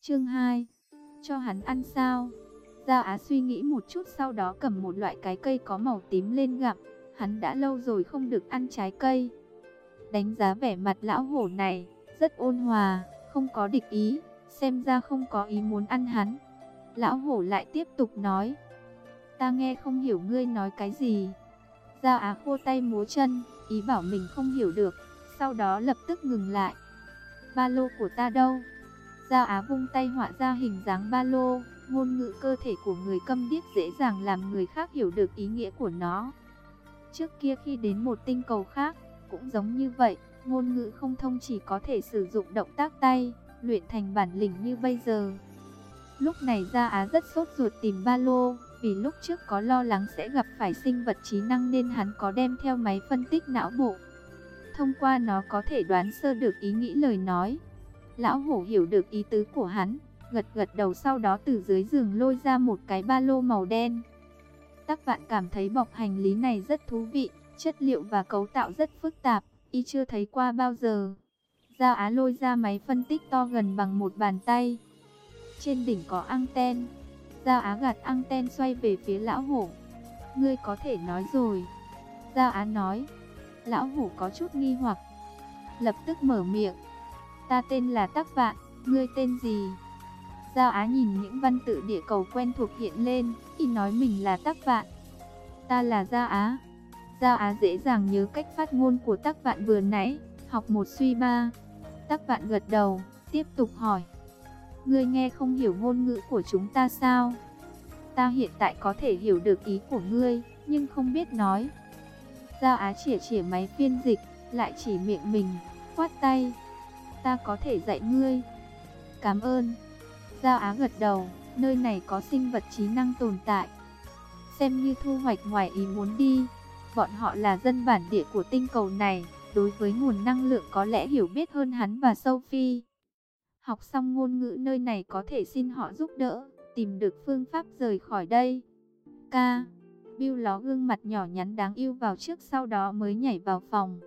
Chương 2. Cho hắn ăn sao? Gia Á suy nghĩ một chút, sau đó cầm một loại cái cây có màu tím lên gặm. Hắn đã lâu rồi không được ăn trái cây. Đánh giá vẻ mặt lão hổ này, rất ôn hòa, không có địch ý, xem ra không có ý muốn ăn hắn. Lão hổ lại tiếp tục nói, ta nghe không hiểu ngươi nói cái gì. Gia Á khô tay múa chân, ý bảo mình không hiểu được, sau đó lập tức ngừng lại. Ba lô của ta đâu? Gia Á vung tay họa ra hình dáng ba lô. Ngôn ngữ cơ thể của người câm điếc dễ dàng làm người khác hiểu được ý nghĩa của nó. Trước kia khi đến một tinh cầu khác, cũng giống như vậy, ngôn ngữ không thông chỉ có thể sử dụng động tác tay, luyện thành bản lĩnh như bây giờ. Lúc này Gia Á rất sốt ruột tìm ba lô, vì lúc trước có lo lắng sẽ gặp phải sinh vật trí năng nên hắn có đem theo máy phân tích não bộ. Thông qua nó có thể đoán sơ được ý nghĩ lời nói. Lão hổ hiểu được ý tứ của hắn, gật gật đầu, sau đó từ dưới giường lôi ra một cái ba lô màu đen. Tắc Vạn cảm thấy bọc hành lý này rất thú vị, chất liệu và cấu tạo rất phức tạp, y chưa thấy qua bao giờ. Gia Á lôi ra máy phân tích to gần bằng một bàn tay. Trên đỉnh có anten. Gia Á gạt anten xoay về phía lão hổ. Ngươi có thể nói rồi. Gia Á nói. Lão hổ có chút nghi hoặc, lập tức mở miệng. Ta tên là Tắc Vạn, ngươi tên gì? Gia Á nhìn những văn tự địa cầu quen thuộc hiện lên, y nói mình là Tắc Vạn. Ta là Gia Á. Gia Á dễ dàng nhớ cách phát ngôn của Tắc Vạn vừa nãy, học một suy ba. Tắc Vạn gật đầu, tiếp tục hỏi. Ngươi nghe không hiểu ngôn ngữ của chúng ta sao? Ta hiện tại có thể hiểu được ý của ngươi, nhưng không biết nói. Gia Á chỉa máy phiên dịch, lại chỉ miệng mình, khoát tay. Ta có thể dạy ngươi. Cảm ơn. Gia Á gật đầu, nơi này có sinh vật trí năng tồn tại. Xem như thu hoạch ngoài ý muốn đi. Bọn họ là dân bản địa của tinh cầu này, đối với nguồn năng lượng có lẽ hiểu biết hơn hắn và Sophie. Học xong ngôn ngữ nơi này có thể xin họ giúp đỡ, tìm được phương pháp rời khỏi đây. Ca. Bill ló gương mặt nhỏ nhắn đáng yêu vào trước, sau đó mới nhảy vào phòng.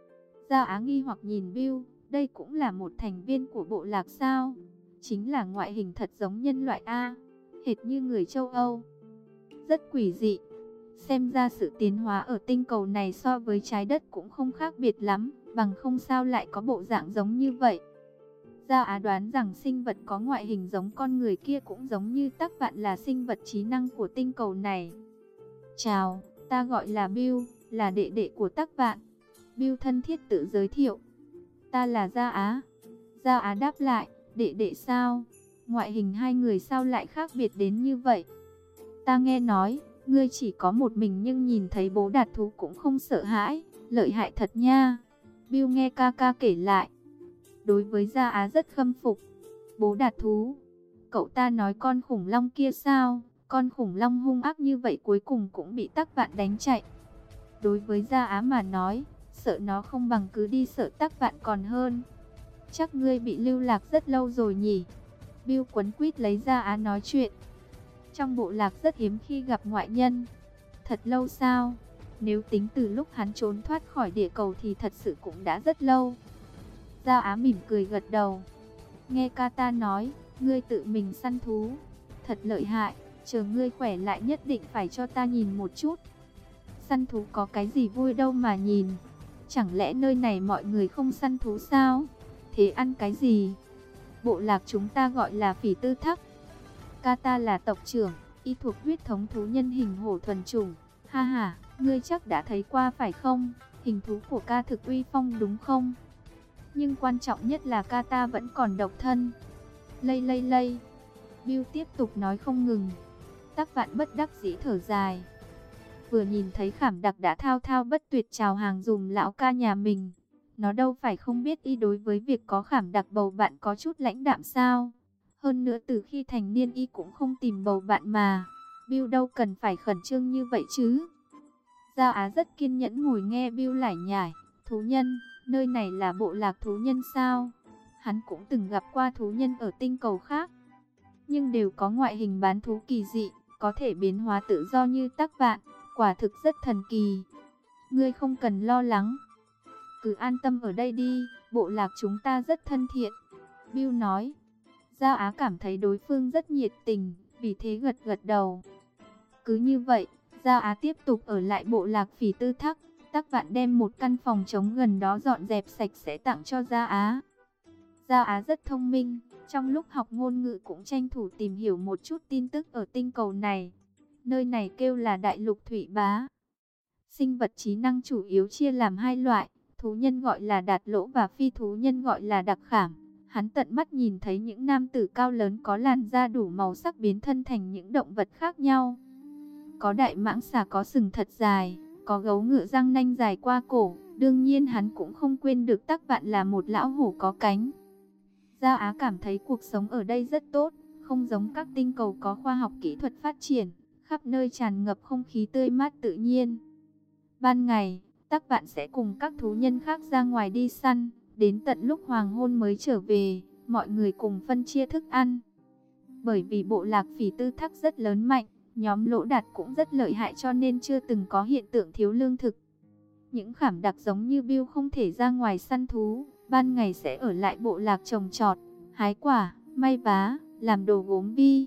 Gia Á nghi hoặc nhìn Bill, đây cũng là một thành viên của bộ lạc sao? Chính là ngoại hình thật giống nhân loại A, hệt như người châu Âu. Rất quỷ dị. Xem ra sự tiến hóa ở tinh cầu này so với trái đất cũng không khác biệt lắm, bằng không sao lại có bộ dạng giống như vậy. Gia Á đoán rằng sinh vật có ngoại hình giống con người kia cũng giống như Tắc Vạn là sinh vật trí năng của tinh cầu này. Chào, ta gọi là Bill, là đệ đệ của Tắc Vạn. Bill thân thiết tự giới thiệu. Ta là Gia Á. Gia Á đáp lại, đệ đệ sao? Ngoại hình hai người sao lại khác biệt đến như vậy? Ta nghe nói, ngươi chỉ có một mình nhưng nhìn thấy bố đạt thú cũng không sợ hãi, lợi hại thật nha. Bill nghe ca ca kể lại. Đối với Gia Á rất khâm phục. Bố đạt thú? Cậu ta nói con khủng long kia sao? Con khủng long hung ác như vậy cuối cùng cũng bị Tắc Vạn đánh chạy. Đối với Gia Á mà nói, sợ nó không bằng cứ đi sợ Tắc Vạn còn hơn. Chắc ngươi bị lưu lạc rất lâu rồi nhỉ? Bill quấn quýt lấy Gia Á nói chuyện. Trong bộ lạc rất hiếm khi gặp ngoại nhân. Thật lâu sao? Nếu tính từ lúc hắn trốn thoát khỏi địa cầu thì thật sự cũng đã rất lâu. Gia Á mỉm cười gật đầu. Nghe ca ta nói, ngươi tự mình săn thú. Thật lợi hại, chờ ngươi khỏe lại nhất định phải cho ta nhìn một chút. Săn thú có cái gì vui đâu mà nhìn. Chẳng lẽ nơi này mọi người không săn thú sao? Thế ăn cái gì? Bộ lạc chúng ta gọi là phỉ tư thắc. Ca ta là tộc trưởng, y thuộc huyết thống thú nhân hình hổ thuần chủng. Ha ha, ngươi chắc đã thấy qua phải không? Hình thú của ca thực uy phong đúng không? Nhưng quan trọng nhất là ca ta vẫn còn độc thân. Lây. Bill tiếp tục nói không ngừng. Tắc Vạn bất đắc dĩ thở dài. Vừa nhìn thấy Khảm Đặc đã thao thao bất tuyệt chào hàng dùm lão ca nhà mình. Nó đâu phải không biết y đối với việc có Khảm Đặc bầu bạn có chút lãnh đạm sao. Hơn nữa từ khi thành niên y cũng không tìm bầu bạn mà. Bill đâu cần phải khẩn trương như vậy chứ. Gia Á rất kiên nhẫn ngồi nghe Bill lải nhải. Thú nhân, nơi này là bộ lạc thú nhân sao? Hắn cũng từng gặp qua thú nhân ở tinh cầu khác, nhưng đều có ngoại hình bán thú kỳ dị, có thể biến hóa tự do như Tắc Vạn, quả thực rất thần kỳ. Ngươi không cần lo lắng, cứ an tâm ở đây đi, bộ lạc chúng ta rất thân thiện. Bill nói. Gia Á cảm thấy đối phương rất nhiệt tình, vì thế gật gật đầu. Cứ như vậy, Gia Á tiếp tục ở lại bộ lạc Phỉ Tư Thác. Tắc Vạn đem một căn phòng trống gần đó dọn dẹp sạch sẽ tặng cho Gia Á. Gia Á rất thông minh, trong lúc học ngôn ngữ cũng tranh thủ tìm hiểu một chút tin tức ở tinh cầu này. Nơi này kêu là Đại Lục Thủy Bá. Sinh vật trí năng chủ yếu chia làm hai loại, thú nhân gọi là Đạt Lỗ và phi thú nhân gọi là Đặc Khảm. Hắn tận mắt nhìn thấy những nam tử cao lớn có làn da đủ màu sắc biến thân thành những động vật khác nhau. Có đại mãng xà có sừng thật dài, có gấu ngựa răng nanh dài qua cổ. Đương nhiên hắn cũng không quên được Tắc Vạn là một lão hổ có cánh. Gia Á cảm thấy cuộc sống ở đây rất tốt, không giống các tinh cầu có khoa học kỹ thuật phát triển, khắp nơi tràn ngập không khí tươi mát tự nhiên. Ban ngày, Tắc Vạn sẽ cùng các thú nhân khác ra ngoài đi săn, đến tận lúc hoàng hôn mới trở về, mọi người cùng phân chia thức ăn. Bởi vì bộ lạc Phỉ Tư Thác rất lớn mạnh, nhóm Lỗ Đạt cũng rất lợi hại cho nên chưa từng có hiện tượng thiếu lương thực. Những khảm đặc giống như Bill không thể ra ngoài săn thú, ban ngày sẽ ở lại bộ lạc trồng trọt, hái quả, may vá, làm đồ gốm vi.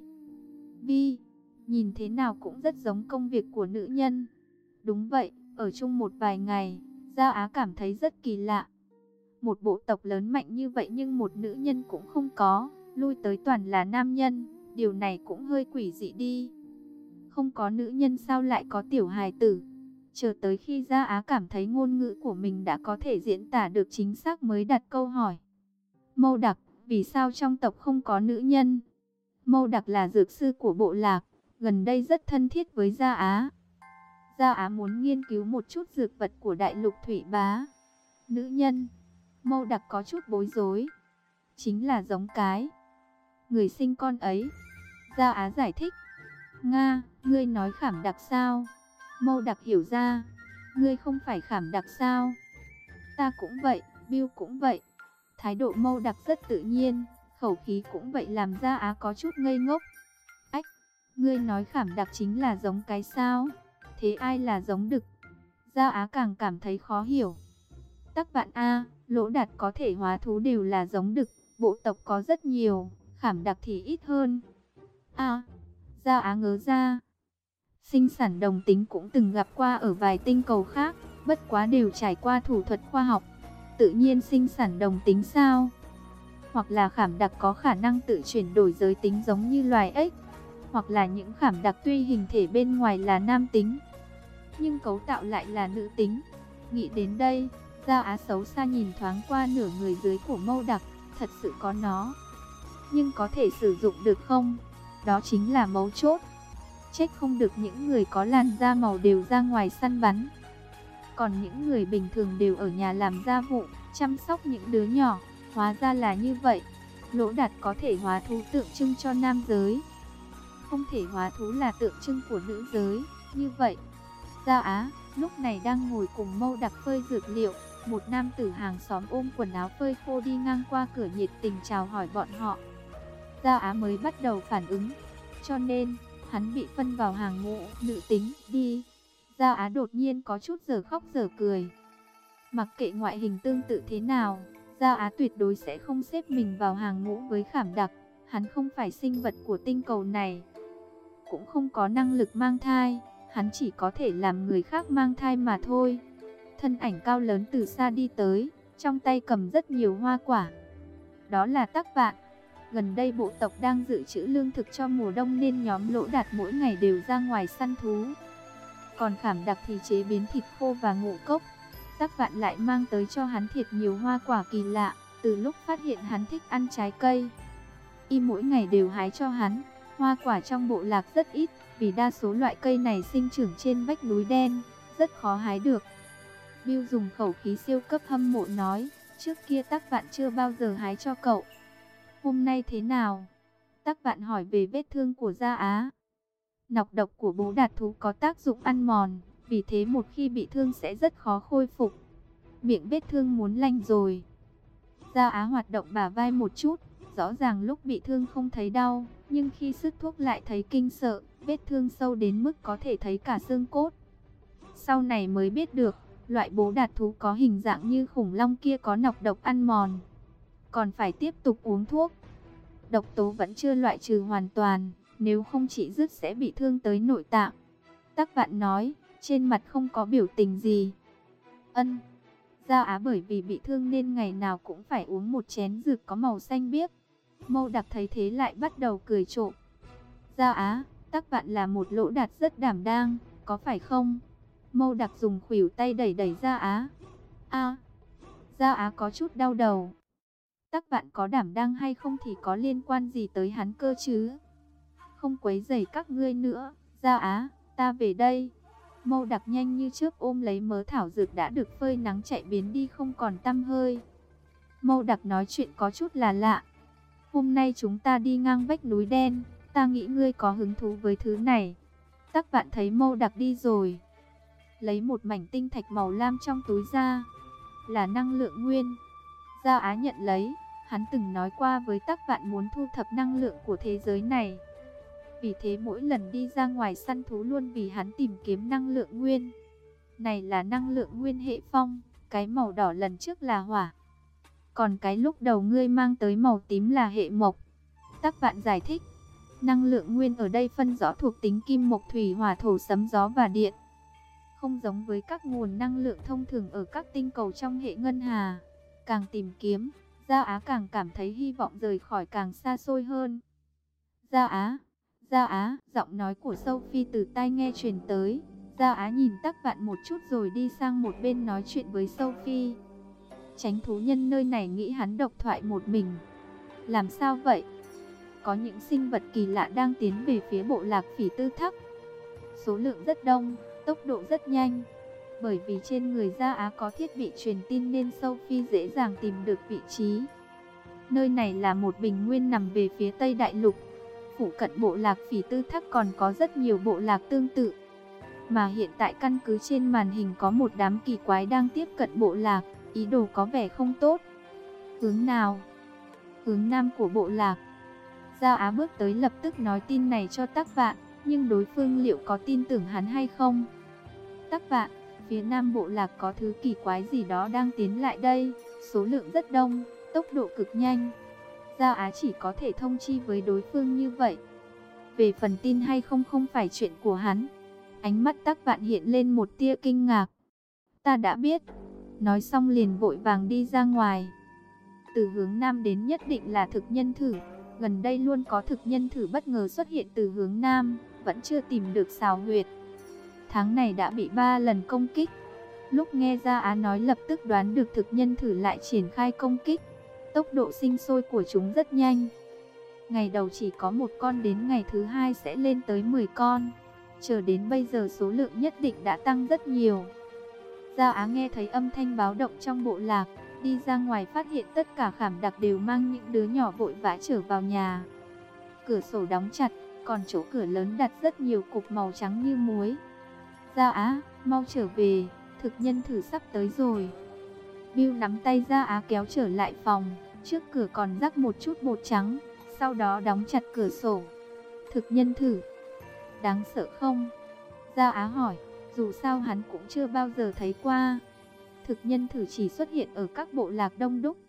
Vi, nhìn thế nào cũng rất giống công việc của nữ nhân. Đúng vậy, ở chung một vài ngày, Gia Á cảm thấy rất kỳ lạ. Một bộ tộc lớn mạnh như vậy nhưng một nữ nhân cũng không có, lui tới toàn là nam nhân, điều này cũng hơi quỷ dị đi. Không có nữ nhân sao lại có tiểu hài tử? Chờ tới khi Gia Á cảm thấy ngôn ngữ của mình đã có thể diễn tả được chính xác mới đặt câu hỏi. Mâu Đặc, vì sao trong tộc không có nữ nhân? Mâu Đặc là dược sư của bộ lạc, gần đây rất thân thiết với Gia Á. Gia Á muốn nghiên cứu một chút dược vật của Đại Lục Thủy Bá. Nữ nhân, Mâu Đặc có chút bối rối. Chính là giống cái người sinh con ấy. Gia Á giải thích. Nga, ngươi nói Khảm Đặc sao? Mâu Đặc hiểu ra. Ngươi không phải Khảm Đặc sao? Ta cũng vậy, Bill cũng vậy. Thái độ Mâu Đặc rất tự nhiên, khẩu khí cũng vậy làm Gia Á có chút ngây ngốc. Ách, ngươi nói Khảm Đặc chính là giống cái sao? Thế ai là giống đực? Gia Á càng cảm thấy khó hiểu. Tắc Vạn A, Lỗ Đạt có thể hóa thú đều là giống đực, bộ tộc có rất nhiều, Khảm Đặc thì ít hơn. Gia Á ngớ ra. Sinh sản đồng tính cũng từng gặp qua ở vài tinh cầu khác, bất quá đều trải qua thủ thuật khoa học. Tự nhiên sinh sản đồng tính sao? Hoặc là Khảm Đặc có khả năng tự chuyển đổi giới tính giống như loài ếch, hoặc là những Khảm Đặc tuy hình thể bên ngoài là nam tính, nhưng cấu tạo lại là nữ tính. Nghĩ đến đây, Gia Á xấu xa nhìn thoáng qua nửa người dưới của Mâu Đặc, thật sự có nó. Nhưng có thể sử dụng được không? Đó chính là mấu chốt. Trách không được những người có làn da màu đều ra ngoài săn bắn, còn những người bình thường đều ở nhà làm gia vụ, chăm sóc những đứa nhỏ. Hóa ra là như vậy. Lỗ Đạt có thể hóa thú tượng trưng cho nam giới, không thể hóa thú là tượng trưng của nữ giới. Như vậy, Gia Á lúc này đang ngồi cùng Mâu Đặc phơi dược liệu. Một nam tử hàng xóm ôm quần áo phơi khô đi ngang qua cửa nhiệt tình chào hỏi bọn họ. Gia Á mới bắt đầu phản ứng, cho nên hắn bị phân vào hàng ngũ nữ tính đi. Gia Á đột nhiên có chút dở khóc dở cười. Mặc kệ ngoại hình tương tự thế nào, Gia Á tuyệt đối sẽ không xếp mình vào hàng ngũ với Khảm Đặc. Hắn không phải sinh vật của tinh cầu này, cũng không có năng lực mang thai. Hắn chỉ có thể làm người khác mang thai mà thôi. Thân ảnh cao lớn từ xa đi tới, trong tay cầm rất nhiều hoa quả. Đó là Tắc Vạn. Gần đây bộ tộc đang dự trữ lương thực cho mùa đông nên nhóm Lỗ Đạt mỗi ngày đều ra ngoài săn thú. Còn Khảm Đặc thì chế biến thịt khô và ngũ cốc. Tắc Vạn lại mang tới cho hắn thiệt nhiều hoa quả kỳ lạ. Từ lúc phát hiện hắn thích ăn trái cây, y mỗi ngày đều hái cho hắn. Hoa quả trong bộ lạc rất ít, vì đa số loại cây này sinh trưởng trên vách núi đen, rất khó hái được. Bill dùng khẩu khí siêu cấp hâm mộ nói, trước kia Tắc Vạn chưa bao giờ hái cho cậu. Hôm nay thế nào? Tắc Vạn hỏi về vết thương của Gia Á. Nọc độc của bố Đạt thú có tác dụng ăn mòn, vì thế một khi bị thương sẽ rất khó khôi phục. Miệng vết thương muốn lành rồi. Gia Á hoạt động bả vai một chút, rõ ràng lúc bị thương không thấy đau, nhưng khi sức thuốc lại thấy kinh sợ, vết thương sâu đến mức có thể thấy cả xương cốt. Sau này mới biết được, loại bố Đạt thú có hình dạng như khủng long kia có nọc độc ăn mòn, còn phải tiếp tục uống thuốc. Độc tố vẫn chưa loại trừ hoàn toàn, nếu không chỉ dứt sẽ bị thương tới nội tạng. Tắc Vạn nói, trên mặt không có biểu tình gì. Ân. Gia Á bởi vì bị thương nên ngày nào cũng phải uống một chén dược có màu xanh biếc. Mâu Đặc thấy thế lại bắt đầu cười trộm. Gia Á, Tắc Vạn là một lỗ đạt rất đảm đang, có phải không? Mâu Đặc dùng khuỷu tay đẩy đẩy Gia Á. Gia Á có chút đau đầu. Tắc Vạn có đảm đang hay không thì có liên quan gì tới hắn cơ chứ? Không quấy rầy các ngươi nữa, Gia Á, ta về đây. Mâu Đặc nhanh như chớp ôm lấy mớ thảo dược đã được phơi nắng chạy biến đi không còn tăm hơi. Mâu Đặc nói chuyện có chút là lạ. Hôm nay chúng ta đi ngang vách núi đen, ta nghĩ ngươi có hứng thú với thứ này. Tắc Vạn thấy Mâu Đặc đi rồi, lấy một mảnh tinh thạch màu lam trong túi ra, là năng lượng nguyên. Gia Á nhận lấy, hắn từng nói qua với Tắc Vạn muốn thu thập năng lượng của thế giới này. Vì thế mỗi lần đi ra ngoài săn thú luôn vì hắn tìm kiếm năng lượng nguyên. Này là năng lượng nguyên hệ phong, cái màu đỏ lần trước là hỏa. Còn cái lúc đầu ngươi mang tới màu tím là hệ mộc. Tắc Vạn giải thích, năng lượng nguyên ở đây phân rõ thuộc tính kim mộc thủy hỏa thổ sấm gió và điện. Không giống với các nguồn năng lượng thông thường ở các tinh cầu trong hệ ngân hà. Càng tìm kiếm, Gia Á càng cảm thấy hy vọng rời khỏi càng xa xôi hơn. Gia Á, giọng nói của Sophie từ tai nghe truyền tới. Gia Á nhìn Tắc Vạn một chút rồi đi sang một bên nói chuyện với Sophie. Chánh thú nhân nơi này nghĩ hắn độc thoại một mình. Làm sao vậy? Có những sinh vật kỳ lạ đang tiến về phía bộ lạc Phỉ Tư Thắc. Số lượng rất đông, tốc độ rất nhanh. Bởi vì trên người Gia Á có thiết bị truyền tin nên Sophie dễ dàng tìm được vị trí. Nơi này là một bình nguyên nằm về phía Tây Đại Lục. Phụ cận bộ lạc Phỉ Tư Thắc còn có rất nhiều bộ lạc tương tự. Mà hiện tại căn cứ trên màn hình có một đám kỳ quái đang tiếp cận bộ lạc, ý đồ có vẻ không tốt. Hướng nào? Hướng nam của bộ lạc. Gia Á bước tới lập tức nói tin này cho Tắc Vạn, nhưng đối phương liệu có tin tưởng hắn hay không? Tắc Vạn, phía nam bộ lạc có thứ kỳ quái gì đó đang tiến lại đây, số lượng rất đông, tốc độ cực nhanh. Gia Á chỉ có thể thông chi với đối phương như vậy. Về phần tin hay không không phải chuyện của hắn. Ánh mắt Tắc Vạn hiện lên một tia kinh ngạc. Ta đã biết. Nói xong liền vội vàng đi ra ngoài. Từ hướng nam đến nhất định là thực nhân thử. Gần đây luôn có thực nhân thử bất ngờ xuất hiện từ hướng nam, vẫn chưa tìm được xào huyệt. Tháng này đã bị 3 lần công kích. Lúc nghe Gia Á nói lập tức đoán được thực nhân thử lại triển khai công kích. Tốc độ sinh sôi của chúng rất nhanh. Ngày đầu chỉ có 1 con, đến ngày thứ 2 sẽ lên tới 10 con. Chờ đến bây giờ số lượng nhất định đã tăng rất nhiều. Gia Á nghe thấy âm thanh báo động trong bộ lạc, đi ra ngoài phát hiện tất cả khảm đặc đều mang những đứa nhỏ vội vã trở vào nhà. Cửa sổ đóng chặt, còn chỗ cửa lớn đặt rất nhiều cục màu trắng như muối. Gia Á, mau trở về, thực nhân thử sắp tới rồi. Bill nắm tay Gia Á kéo trở lại phòng, trước cửa còn rắc một chút bột trắng, sau đó đóng chặt cửa sổ. Thực nhân thử, đáng sợ không? Gia Á hỏi, dù sao hắn cũng chưa bao giờ thấy qua. Thực nhân thử chỉ xuất hiện ở các bộ lạc đông đúc.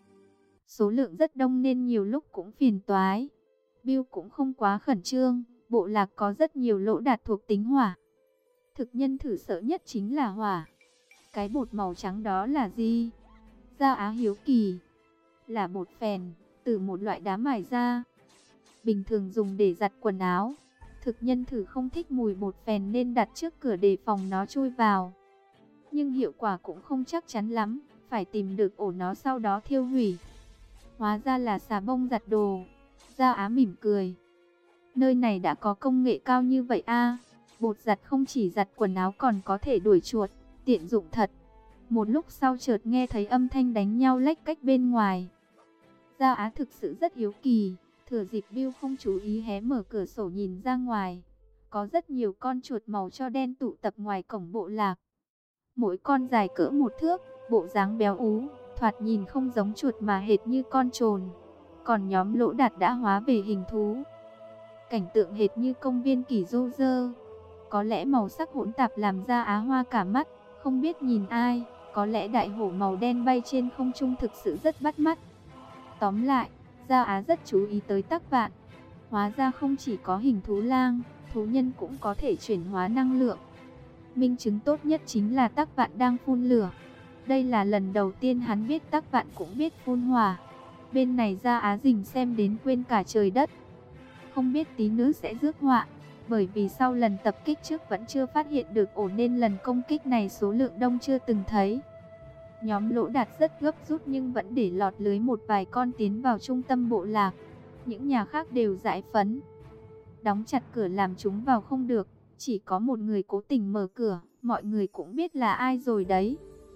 Số lượng rất đông nên nhiều lúc cũng phiền toái. Bill cũng không quá khẩn trương, bộ lạc có rất nhiều lỗ đạt thuộc tính hỏa. Thực nhân thử sợ nhất chính là hỏa. Cái bột màu trắng đó là gì? Gia Á hiếu kỳ. Là bột phèn, từ một loại đá mài ra. Bình thường dùng để giặt quần áo. Thực nhân thử không thích mùi bột phèn nên đặt trước cửa đề phòng nó chui vào. Nhưng hiệu quả cũng không chắc chắn lắm, phải tìm được ổ nó sau đó thiêu hủy. Hóa ra là xà bông giặt đồ. Gia Á mỉm cười. Nơi này đã có công nghệ cao như vậy à? Bột giặt không chỉ giặt quần áo còn có thể đuổi chuột, tiện dụng thật. Một lúc sau chợt nghe thấy âm thanh đánh nhau lách cách bên ngoài. Gia Á thực sự rất hiếu kỳ, thừa dịp Bill không chú ý hé mở cửa sổ nhìn ra ngoài. Có rất nhiều con chuột màu cho đen tụ tập ngoài cổng bộ lạc. Mỗi con dài cỡ 1 thước, bộ dáng béo ú, thoạt nhìn không giống chuột mà hệt như con trồn. Còn nhóm lỗ đạt đã hóa về hình thú. Cảnh tượng hệt như công viên Kỳ Dô Dơ. Có lẽ màu sắc hỗn tạp làm Gia Á hoa cả mắt, không biết nhìn ai. Có lẽ đại hổ màu đen bay trên không trung thực sự rất bắt mắt. Tóm lại, Gia Á rất chú ý tới Tắc Vạn. Hóa ra không chỉ có hình thú lang, thú nhân cũng có thể chuyển hóa năng lượng. Minh chứng tốt nhất chính là Tắc Vạn đang phun lửa. Đây là lần đầu tiên hắn biết Tắc Vạn cũng biết phun hỏa. Bên này Gia Á Dình xem đến quên cả trời đất. Không biết tí nữa sẽ rước họa. Bởi vì sau lần tập kích trước vẫn chưa phát hiện được ổ nên lần công kích này số lượng đông chưa từng thấy. Nhóm Lỗ Đạt rất gấp rút nhưng vẫn để lọt lưới một vài con tiến vào trung tâm bộ lạc. Những nhà khác đều giải phấn. Đóng chặt cửa làm chúng vào không được. Chỉ có một người cố tình mở cửa. Mọi người cũng biết là ai rồi đấy.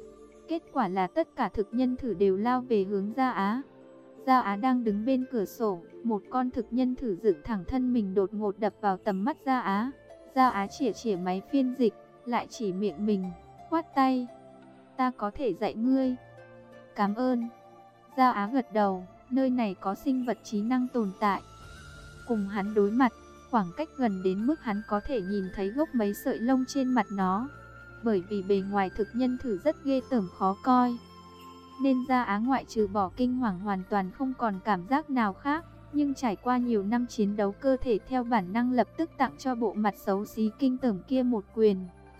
Kết quả là tất cả thực nhân thử đều lao về hướng Gia Á. Gia Á đang đứng bên cửa sổ. Một con thực nhân thử dựng thẳng thân mình đột ngột đập vào tầm mắt Gia Á. Gia Á chỉa máy phiên dịch. Lại chỉ miệng mình. Khoát tay. Ta có thể dạy ngươi. Cảm ơn. Gia Á gật đầu. Nơi này có sinh vật trí năng tồn tại. Cùng hắn đối mặt. Khoảng cách gần đến mức hắn có thể nhìn thấy gốc mấy sợi lông trên mặt nó. Bởi vì bề ngoài thực nhân thử rất ghê tởm khó coi. Nên Gia Á ngoại trừ bỏ kinh hoàng hoàn toàn không còn cảm giác nào khác. Nhưng trải qua nhiều năm chiến đấu cơ thể theo bản năng lập tức tặng cho bộ mặt xấu xí kinh tởm kia một quyền.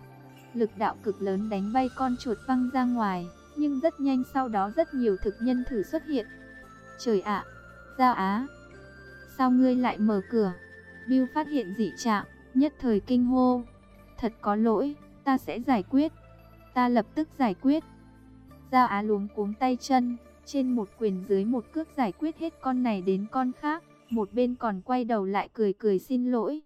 Lực đạo cực lớn đánh bay con chuột văng ra ngoài. Nhưng rất nhanh sau đó rất nhiều thực nhân thử xuất hiện. Trời ạ, Gia Á, sao ngươi lại mở cửa? Bill phát hiện dị trạng, nhất thời kinh hô. Thật có lỗi, ta sẽ giải quyết. Ta lập tức giải quyết. Gia Á luống cuống tay chân, trên một quyền dưới một cước giải quyết hết con này đến con khác. Một bên còn quay đầu lại cười cười xin lỗi.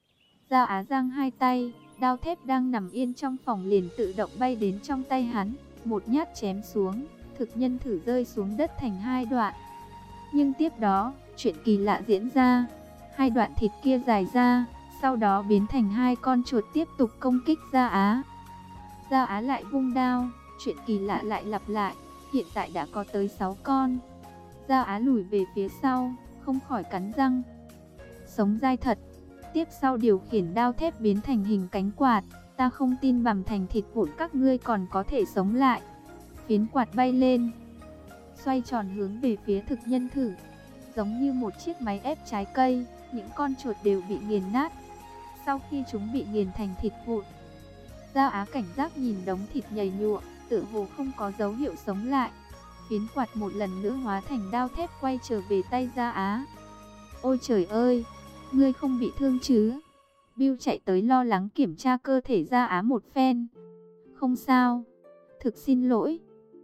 Gia Á giang hai tay, đao thép đang nằm yên trong phòng liền tự động bay đến trong tay hắn. Một nhát chém xuống, thực nhân thử rơi xuống đất thành hai đoạn. Nhưng tiếp đó, chuyện kỳ lạ diễn ra. Hai đoạn thịt kia dài ra, sau đó biến thành hai con chuột tiếp tục công kích Gia Á. Gia Á lại vung đao, chuyện kỳ lạ lại lặp lại, hiện tại đã có tới 6 con. Gia Á lùi về phía sau, không khỏi cắn răng. Sống dai thật. Tiếp sau điều khiển đao thép biến thành hình cánh quạt, ta không tin bằm thành thịt vụn các ngươi còn có thể sống lại. Phiến quạt bay lên, xoay tròn hướng về phía thực nhân thử. Giống như một chiếc máy ép trái cây, những con chuột đều bị nghiền nát. Sau khi chúng bị nghiền thành thịt vụn, Gia Á cảnh giác nhìn đống thịt nhầy nhụa, tựa hồ không có dấu hiệu sống lại. Phiến quạt một lần nữa hóa thành đao thép quay trở về tay Gia Á. Ôi trời ơi, ngươi không bị thương chứ? Bill chạy tới lo lắng kiểm tra cơ thể Gia Á một phen. Không sao, thực xin lỗi.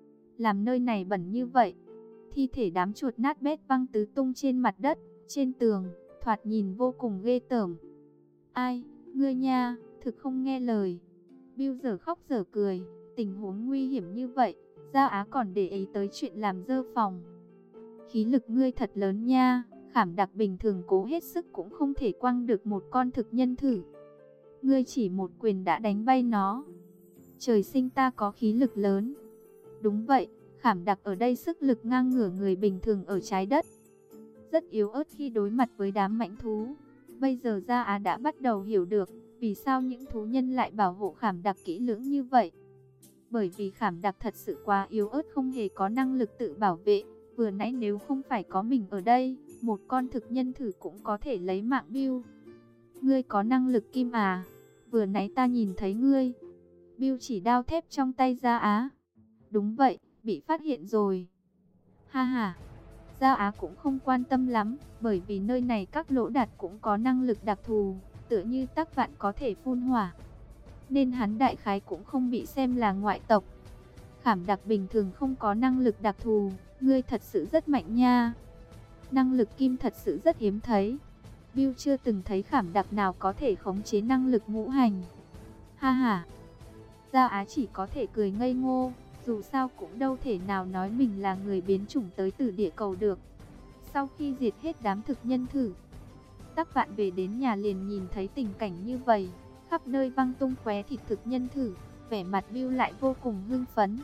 Làm nơi này bẩn như vậy. Thi thể đám chuột nát bét văng tứ tung trên mặt đất, trên tường, thoạt nhìn vô cùng ghê tởm. Ai, ngươi nha, thực không nghe lời. Bill giờ khóc giờ cười, tình huống nguy hiểm như vậy, Gia Á còn để ý tới chuyện làm dơ phòng. Khí lực ngươi thật lớn nha, Khảm Đặc bình thường cố hết sức cũng không thể quăng được một con thực nhân thử. Ngươi chỉ một quyền đã đánh bay nó. Trời sinh ta có khí lực lớn. Đúng vậy, Khảm Đặc ở đây sức lực ngang ngửa người bình thường ở trái đất. Rất yếu ớt khi đối mặt với đám mãnh thú. Bây giờ Gia Á đã bắt đầu hiểu được vì sao những thú nhân lại bảo hộ Khảm Đặc kỹ lưỡng như vậy. Bởi vì Khảm Đặc thật sự quá yếu ớt, không hề có năng lực tự bảo vệ. Vừa nãy nếu không phải có mình ở đây, một con thực nhân thử cũng có thể lấy mạng Bill. Ngươi có năng lực kim à? Vừa nãy ta nhìn thấy ngươi. Bill chỉ đao thép trong tay Gia Á. Đúng vậy, bị phát hiện rồi. Ha ha. Gia Á cũng không quan tâm lắm, bởi vì nơi này các Lỗ Đạt cũng có năng lực đặc thù, tựa như Tắc Vạn có thể phun hỏa. Nên hắn đại khái cũng không bị xem là ngoại tộc. Khảm Đặc bình thường không có năng lực đặc thù, ngươi thật sự rất mạnh nha. Năng lực kim thật sự rất hiếm thấy. Bill chưa từng thấy Khảm Đặc nào có thể khống chế năng lực ngũ hành. Ha ha. Gia Á chỉ có thể cười ngây ngô. Dù sao cũng đâu thể nào nói mình là người biến chủng tới từ địa cầu được. Sau khi diệt hết đám thực nhân thử, Tắc Vạn về đến nhà liền nhìn thấy tình cảnh như vậy. Khắp nơi văng tung tóe thịt thực nhân thử, vẻ mặt Bill lại vô cùng hưng phấn.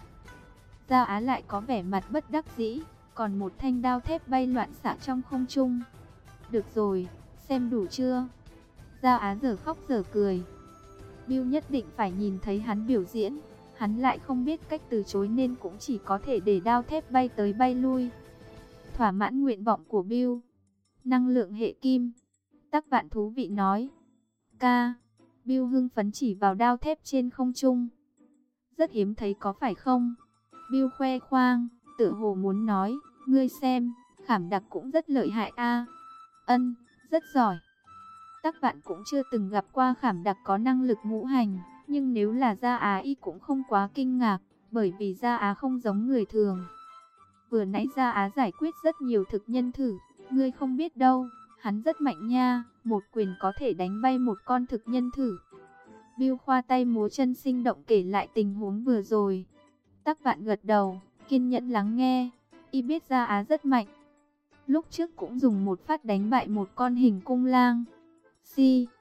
Gia Á lại có vẻ mặt bất đắc dĩ, còn một thanh đao thép bay loạn xạ trong không trung. Được rồi, xem đủ chưa? Gia Á giờ khóc giờ cười. Bill nhất định phải nhìn thấy hắn biểu diễn. Hắn lại không biết cách từ chối nên cũng chỉ có thể để đao thép bay tới bay lui. thỏa mãn nguyện vọng của Bill. Năng lượng hệ kim. Tắc Vạn thú vị nói. Ca. Bill hưng phấn chỉ vào đao thép trên không trung. Rất hiếm thấy có phải không? Bill khoe khoang, tựa hồ muốn nói, ngươi xem, Khảm Đặc cũng rất lợi hại a. Ân, rất giỏi. Tắc Vạn cũng chưa từng gặp qua Khảm Đặc có năng lực ngũ hành, nhưng nếu là Gia Á y cũng không quá kinh ngạc, bởi vì Gia Á không giống người thường. Vừa nãy Gia Á giải quyết rất nhiều thực nhân thử, ngươi không biết đâu, hắn rất mạnh nha, một quyền có thể đánh bay một con thực nhân thử. Bill khoa tay múa chân sinh động kể lại tình huống vừa rồi. Tắc Vạn gật đầu, kiên nhẫn lắng nghe, y biết Gia Á rất mạnh. Lúc trước cũng dùng một phát đánh bại một con hình cung lang. Si,